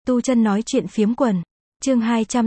Tu chân nói chuyện phiếm quần. Chương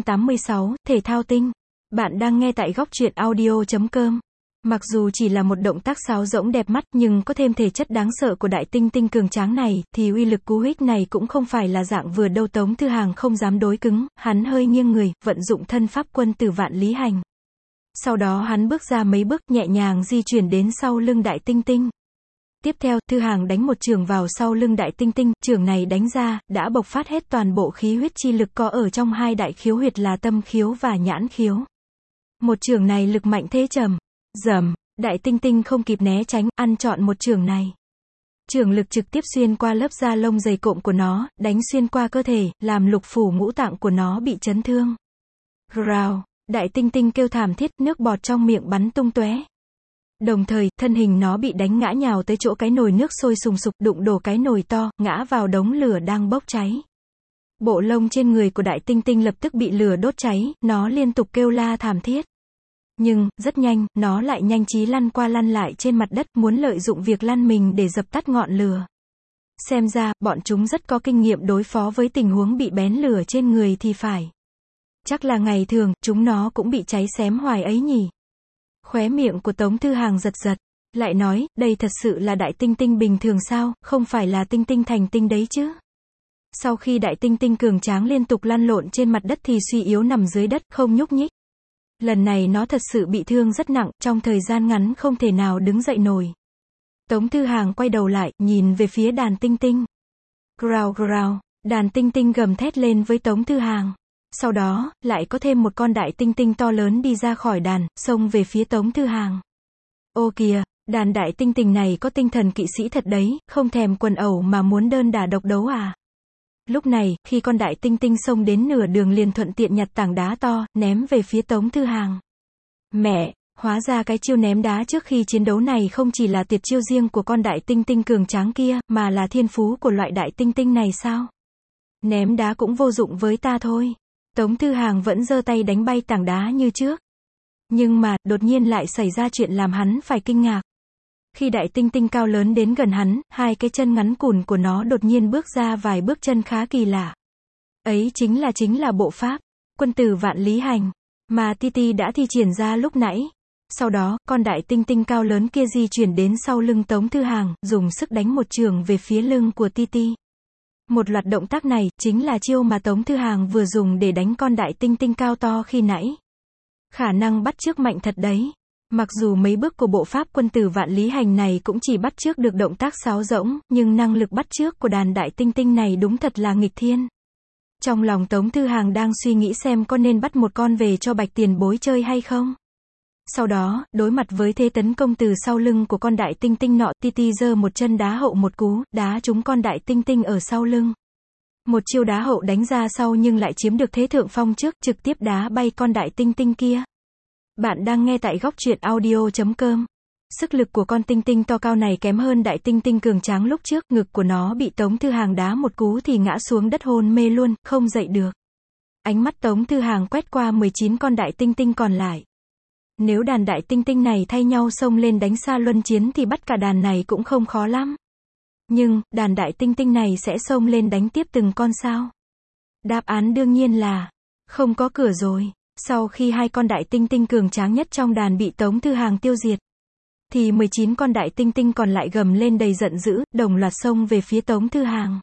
286, Thể thao tinh. Bạn đang nghe tại góc truyện audio.com. Mặc dù chỉ là một động tác sáo rỗng đẹp mắt nhưng có thêm thể chất đáng sợ của đại tinh tinh cường tráng này, thì uy lực cú hích này cũng không phải là dạng vừa đâu. Tống Thư Hàng không dám đối cứng, hắn hơi nghiêng người, vận dụng thân pháp quân tử vạn lý hành. Sau đó hắn bước ra mấy bước, nhẹ nhàng di chuyển đến sau lưng đại tinh tinh. Tiếp theo, Thư Hàng đánh một chưởng vào sau lưng đại tinh tinh, chưởng này đánh ra, đã bộc phát hết toàn bộ khí huyết chi lực có ở trong hai đại khiếu huyệt là tâm khiếu và nhãn khiếu. Một chưởng này lực mạnh thế trầm. Rầm, đại tinh tinh không kịp né tránh, ăn trọn một chưởng này. Chưởng lực trực tiếp xuyên qua lớp da lông dày cộm của nó, đánh xuyên qua cơ thể, làm lục phủ ngũ tạng của nó bị chấn thương. Rào, đại tinh tinh kêu thảm thiết, nước bọt trong miệng bắn tung tóe. Đồng thời, thân hình nó bị đánh ngã nhào tới chỗ cái nồi nước sôi sùng sục, đụng đổ cái nồi to, ngã vào đống lửa đang bốc cháy. Bộ lông trên người của đại tinh tinh lập tức bị lửa đốt cháy, nó liên tục kêu la thảm thiết. Nhưng, rất nhanh, nó lại nhanh trí lăn qua lăn lại trên mặt đất, muốn lợi dụng việc lăn mình để dập tắt ngọn lửa. Xem ra, bọn chúng rất có kinh nghiệm đối phó với tình huống bị bén lửa trên người thì phải. Chắc là ngày thường, chúng nó cũng bị cháy xém hoài ấy nhỉ. Khóe miệng của Tống Thư Hàng giật giật, lại nói, đây thật sự là đại tinh tinh bình thường sao, không phải là tinh tinh thành tinh đấy chứ. Sau khi đại tinh tinh cường tráng liên tục lăn lộn trên mặt đất thì suy yếu nằm dưới đất, không nhúc nhích. Lần này nó thật sự bị thương rất nặng, trong thời gian ngắn không thể nào đứng dậy nổi. Tống Thư Hàng quay đầu lại, nhìn về phía đàn tinh tinh. Growl growl, đàn tinh tinh gầm thét lên với Tống Thư Hàng. Sau đó, lại có thêm một con đại tinh tinh to lớn đi ra khỏi đàn, xông về phía Tống Thư Hàng. Ô kìa, đàn đại tinh tinh này có tinh thần kỵ sĩ thật đấy, không thèm quần ẩu mà muốn đơn đả độc đấu à. Lúc này, khi con đại tinh tinh xông đến nửa đường liền thuận tiện nhặt tảng đá to, ném về phía Tống Thư Hàng. Mẹ, hóa ra cái chiêu ném đá trước khi chiến đấu này không chỉ là tuyệt chiêu riêng của con đại tinh tinh cường tráng kia, mà là thiên phú của loại đại tinh tinh này sao? Ném đá cũng vô dụng với ta thôi. Tống Thư Hàng vẫn giơ tay đánh bay tảng đá như trước. Nhưng mà, đột nhiên lại xảy ra chuyện làm hắn phải kinh ngạc. Khi đại tinh tinh cao lớn đến gần hắn, hai cái chân ngắn cùn của nó đột nhiên bước ra vài bước chân khá kỳ lạ. Ấy chính là bộ pháp, quân tử vạn lý hành, mà Titi đã thi triển ra lúc nãy. Sau đó, con đại tinh tinh cao lớn kia di chuyển đến sau lưng Tống Thư Hàng, dùng sức đánh một chưởng về phía lưng của Titi. Một loạt động tác này, chính là chiêu mà Tống Thư Hàng vừa dùng để đánh con đại tinh tinh cao to khi nãy. Khả năng bắt chước mạnh thật đấy. Mặc dù mấy bước của bộ pháp quân tử vạn lý hành này cũng chỉ bắt chước được động tác sáo rỗng, nhưng năng lực bắt chước của đàn đại tinh tinh này đúng thật là nghịch thiên. Trong lòng Tống Thư Hàng đang suy nghĩ xem có nên bắt một con về cho Bạch Tiền Bối chơi hay không. Sau đó, đối mặt với thế tấn công từ sau lưng của con đại tinh tinh nọ, Titi giơ một chân đá hậu một cú, đá trúng con đại tinh tinh ở sau lưng. Một chiêu đá hậu đánh ra sau nhưng lại chiếm được thế thượng phong trước, trực tiếp đá bay con đại tinh tinh kia. Bạn đang nghe tại góc truyện audio.com. Sức lực của con tinh tinh to cao này kém hơn đại tinh tinh cường tráng lúc trước, ngực của nó bị Tống Thư Hàng đá một cú thì ngã xuống đất hôn mê luôn, không dậy được. Ánh mắt Tống Thư Hàng quét qua 19 con đại tinh tinh còn lại. Nếu đàn đại tinh tinh này thay nhau xông lên đánh xa luân chiến thì bắt cả đàn này cũng không khó lắm. Nhưng, đàn đại tinh tinh này sẽ xông lên đánh tiếp từng con sao? Đáp án đương nhiên là không có cửa rồi. Sau khi hai con đại tinh tinh cường tráng nhất trong đàn bị Tống Thư Hàng tiêu diệt, thì 19 con đại tinh tinh còn lại gầm lên đầy giận dữ, đồng loạt xông về phía Tống Thư Hàng.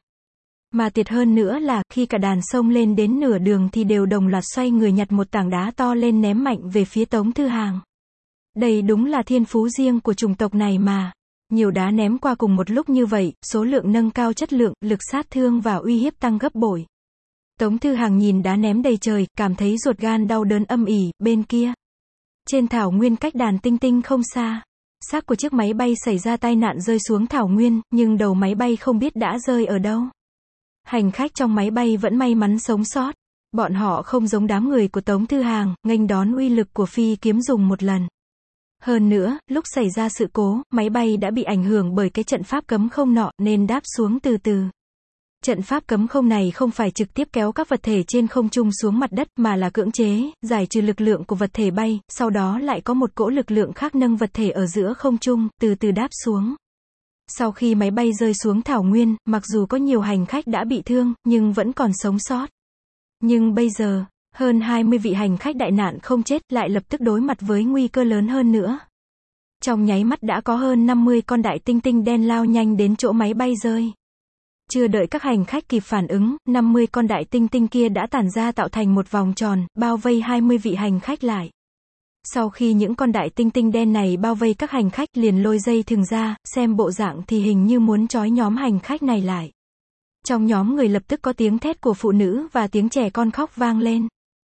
Mà tuyệt hơn nữa là, khi cả đàn xông lên đến nửa đường thì đều đồng loạt xoay người nhặt một tảng đá to lên ném mạnh về phía Tống Thư Hàng. Đây đúng là thiên phú riêng của chủng tộc này mà. Nhiều đá ném qua cùng một lúc như vậy, số lượng nâng cao chất lượng, lực sát thương và uy hiếp tăng gấp bội. Tống Thư Hàng nhìn đá ném đầy trời, cảm thấy ruột gan đau đớn âm ỉ. Bên kia, trên thảo nguyên cách đàn tinh tinh không xa, xác của chiếc máy bay xảy ra tai nạn rơi xuống thảo nguyên, nhưng đầu máy bay không biết đã rơi ở đâu. Hành khách trong máy bay vẫn may mắn sống sót. Bọn họ không giống đám người của Tống Thư Hàng, nghênh đón uy lực của phi kiếm dùng một lần. Hơn nữa, lúc xảy ra sự cố, máy bay đã bị ảnh hưởng bởi cái trận pháp cấm không nọ, nên đáp xuống từ từ. Trận pháp cấm không này không phải trực tiếp kéo các vật thể trên không trung xuống mặt đất, mà là cưỡng chế, giải trừ lực lượng của vật thể bay, sau đó lại có một cỗ lực lượng khác nâng vật thể ở giữa không trung, từ từ đáp xuống. Sau khi máy bay rơi xuống thảo nguyên, mặc dù có nhiều hành khách đã bị thương, nhưng vẫn còn sống sót. Nhưng bây giờ, hơn 20 vị hành khách đại nạn không chết, lại lập tức đối mặt với nguy cơ lớn hơn nữa. Trong nháy mắt đã có hơn 50 con đại tinh tinh đen lao nhanh đến chỗ máy bay rơi. Chưa đợi các hành khách kịp phản ứng, 50 con đại tinh tinh kia đã tản ra tạo thành một vòng tròn, bao vây 20 vị hành khách lại. Sau khi những con đại tinh tinh đen này bao vây các hành khách, liền lôi dây thừng ra, xem bộ dạng thì hình như muốn trói nhóm hành khách này lại. Trong nhóm người lập tức có tiếng thét của phụ nữ và tiếng trẻ con khóc vang lên.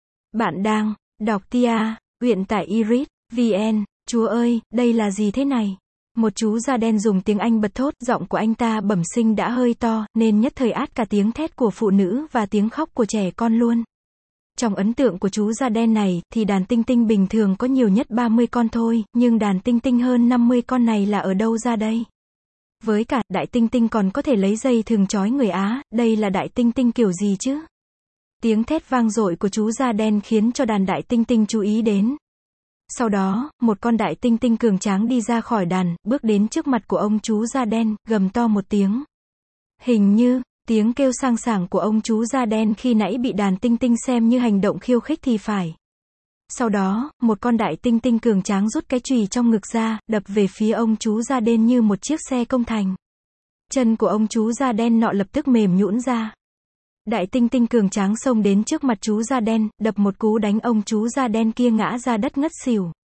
Bạn đang đọc tia, huyện tại Iris, VN. Chúa ơi, đây là gì thế này? Một chú da đen dùng tiếng Anh bật thốt, giọng của anh ta bẩm sinh đã hơi to, nên nhất thời át cả tiếng thét của phụ nữ và tiếng khóc của trẻ con luôn. Trong ấn tượng của chú da đen này, thì đàn tinh tinh bình thường có nhiều nhất 30 con thôi, nhưng đàn tinh tinh hơn 50 con này là ở đâu ra đây? Với cả, đại tinh tinh còn có thể lấy dây thừng trói người Á, đây là đại tinh tinh kiểu gì chứ? Tiếng thét vang dội của chú da đen khiến cho đàn đại tinh tinh chú ý đến. Sau đó, một con đại tinh tinh cường tráng đi ra khỏi đàn, bước đến trước mặt của ông chú da đen, gầm to một tiếng. Hình như, tiếng kêu sang sảng của ông chú da đen khi nãy bị đàn tinh tinh xem như hành động khiêu khích thì phải. Sau đó, một con đại tinh tinh cường tráng rút cái chùy trong ngực ra, đập về phía ông chú da đen như một chiếc xe công thành. Chân của ông chú da đen nọ lập tức mềm nhũn ra. Đại tinh tinh cường tráng xông đến trước mặt chú da đen, đập một cú đánh ông chú da đen kia ngã ra đất ngất xỉu.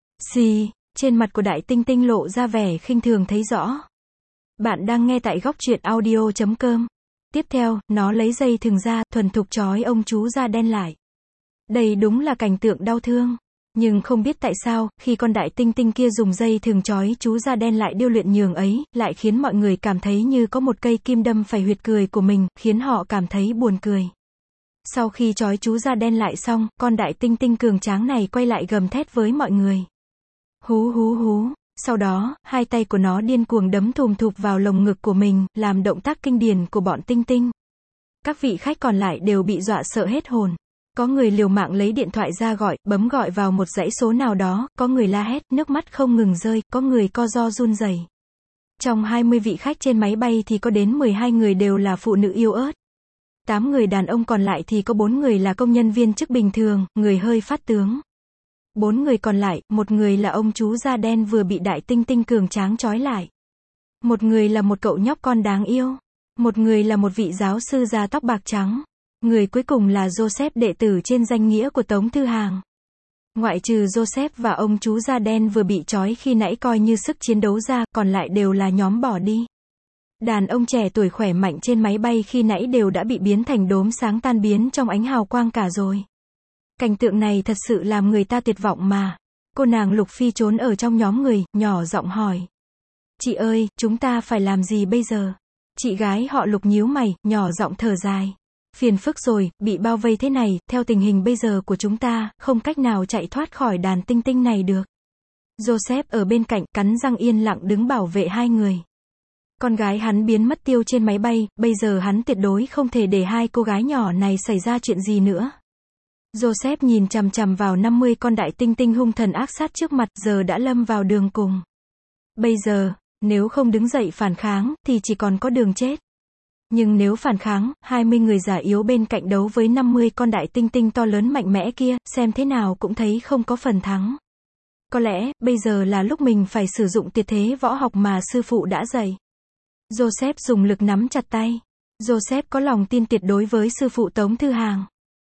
Xì, trên mặt của đại tinh tinh lộ ra vẻ khinh thường thấy rõ. Bạn đang nghe tại góc truyện audio.com. Tiếp theo, nó lấy dây thừng ra, thuần thục trói ông chú da đen lại. Đây đúng là cảnh tượng đau thương. Nhưng không biết tại sao, khi con đại tinh tinh kia dùng dây thừng trói chú da đen lại điêu luyện nhường ấy, lại khiến mọi người cảm thấy như có một cây kim đâm phải huyệt cười của mình, khiến họ cảm thấy buồn cười. Sau khi trói chú da đen lại xong, con đại tinh tinh cường tráng này quay lại gầm thét với mọi người. Hú hú hú. Sau đó, hai tay của nó điên cuồng đấm thùm thụp vào lồng ngực của mình, làm động tác kinh điển của bọn tinh tinh. Các vị khách còn lại đều bị dọa sợ hết hồn. Có người liều mạng lấy điện thoại ra gọi, bấm gọi vào một dãy số nào đó, có người la hét, nước mắt không ngừng rơi, có người co ro run rẩy. Trong 20 vị khách trên máy bay thì có đến 12 người đều là phụ nữ yếu ớt. 8 người đàn ông còn lại thì có 4 người là công nhân viên chức bình thường, người hơi phát tướng. 4 người còn lại, một người là ông chú da đen vừa bị đại tinh tinh cường tráng trói lại. Một người là một cậu nhóc con đáng yêu. Một người là một vị giáo sư da tóc bạc trắng. Người cuối cùng là Joseph, đệ tử trên danh nghĩa của Tống Thư Hàng. Ngoại trừ Joseph và ông chú da đen vừa bị trói khi nãy coi như sức chiến đấu ra, còn lại đều là nhóm bỏ đi. Đàn ông trẻ tuổi khỏe mạnh trên máy bay khi nãy đều đã bị biến thành đốm sáng tan biến trong ánh hào quang cả rồi. Cảnh tượng này thật sự làm người ta tuyệt vọng mà. Cô nàng Lục Phi trốn ở trong nhóm người, nhỏ giọng hỏi. Chị ơi, chúng ta phải làm gì bây giờ? Chị gái họ Lục nhíu mày, nhỏ giọng thở dài. Phiền phức rồi, bị bao vây thế này, theo tình hình bây giờ của chúng ta, không cách nào chạy thoát khỏi đàn tinh tinh này được. Joseph ở bên cạnh, cắn răng yên lặng đứng bảo vệ hai người. Con gái hắn biến mất tiêu trên máy bay, bây giờ hắn tuyệt đối không thể để hai cô gái nhỏ này xảy ra chuyện gì nữa. Joseph nhìn chằm chằm vào 50 con đại tinh tinh hung thần ác sát trước mặt, giờ đã lâm vào đường cùng. Bây giờ, nếu không đứng dậy phản kháng, thì chỉ còn có đường chết. Nhưng nếu phản kháng, 20 người già yếu bên cạnh đấu với 50 con đại tinh tinh to lớn mạnh mẽ kia, xem thế nào cũng thấy không có phần thắng. Có lẽ, bây giờ là lúc mình phải sử dụng tuyệt thế võ học mà sư phụ đã dạy. Joseph dùng lực nắm chặt tay. Joseph có lòng tin tuyệt đối với sư phụ Tống Thư Hàng.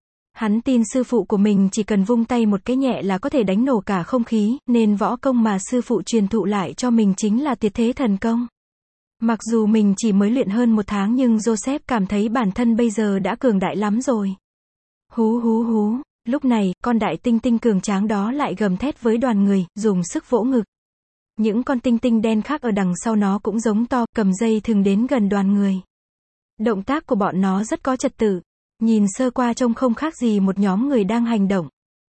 Hắn tin sư phụ của mình chỉ cần vung tay một cái nhẹ là có thể đánh nổ cả không khí, nên võ công mà sư phụ truyền thụ lại cho mình chính là tuyệt thế thần công. Mặc dù mình chỉ mới luyện hơn 1 tháng nhưng Joseph cảm thấy bản thân bây giờ đã cường đại lắm rồi. Hú hú hú, lúc này, con đại tinh tinh cường tráng đó lại gầm thét với đoàn người, dùng sức vỗ ngực. Những con tinh tinh đen khác ở đằng sau nó cũng giống to, cầm dây thừng đến gần đoàn người. Động tác của bọn nó rất có trật tự. Nhìn sơ qua trông không khác gì một nhóm người đang hành động.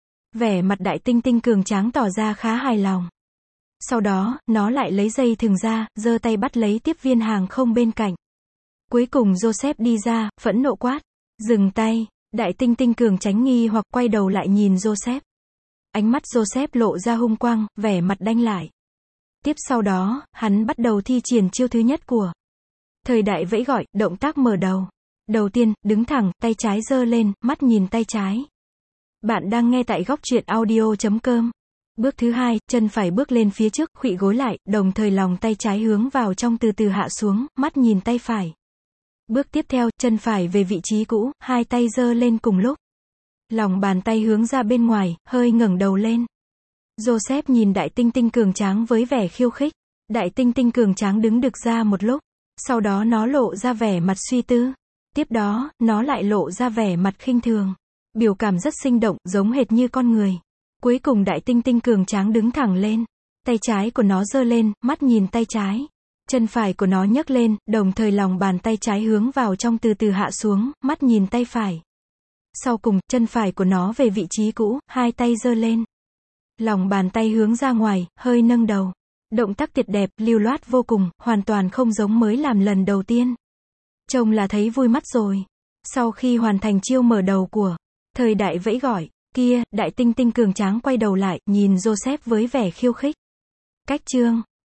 Vẻ mặt đại tinh tinh cường tráng tỏ ra khá hài lòng. Sau đó, nó lại lấy dây thừng ra, giơ tay bắt lấy tiếp viên hàng không bên cạnh. Cuối cùng Joseph đi ra, phẫn nộ quát. Dừng tay, đại tinh tinh cường tránh nghi hoặc quay đầu lại nhìn Joseph. Ánh mắt Joseph lộ ra hung quang, vẻ mặt đanh lại. Tiếp sau đó, hắn bắt đầu thi triển chiêu thứ nhất của thời đại vẫy gọi, động tác mở đầu. Đầu tiên, đứng thẳng, tay trái giơ lên, mắt nhìn tay trái. Bạn đang nghe tại góc truyện audio.com. Bước thứ hai, chân phải bước lên phía trước, khuỵu gối lại, đồng thời lòng tay trái hướng vào trong từ từ hạ xuống, mắt nhìn tay phải. Bước tiếp theo, chân phải về vị trí cũ, hai tay giơ lên cùng lúc. Lòng bàn tay hướng ra bên ngoài, hơi ngẩng đầu lên. Joseph nhìn Đại Tinh Tinh cường tráng với vẻ khiêu khích. Đại Tinh Tinh cường tráng đứng đực ra một lúc. Sau đó nó lộ ra vẻ mặt suy tư. Tiếp đó, nó lại lộ ra vẻ mặt khinh thường. Biểu cảm rất sinh động, giống hệt như con người. Cuối cùng Đại Tinh Tinh cường tráng đứng thẳng lên. Tay trái của nó giơ lên, mắt nhìn tay trái. Chân phải của nó nhấc lên, đồng thời lòng bàn tay trái hướng vào trong từ từ hạ xuống, mắt nhìn tay phải. Sau cùng, chân phải của nó về vị trí cũ, hai tay giơ lên. Lòng bàn tay hướng ra ngoài, hơi nâng đầu. Động tác tuyệt đẹp, lưu loát vô cùng, hoàn toàn không giống mới làm lần đầu tiên. Trông là thấy vui mắt rồi. Sau khi hoàn thành chiêu mở đầu của thời đại vẫy gọi, kia, Đại Tinh Tinh cường tráng quay đầu lại, nhìn Joseph với vẻ khiêu khích. Cách chương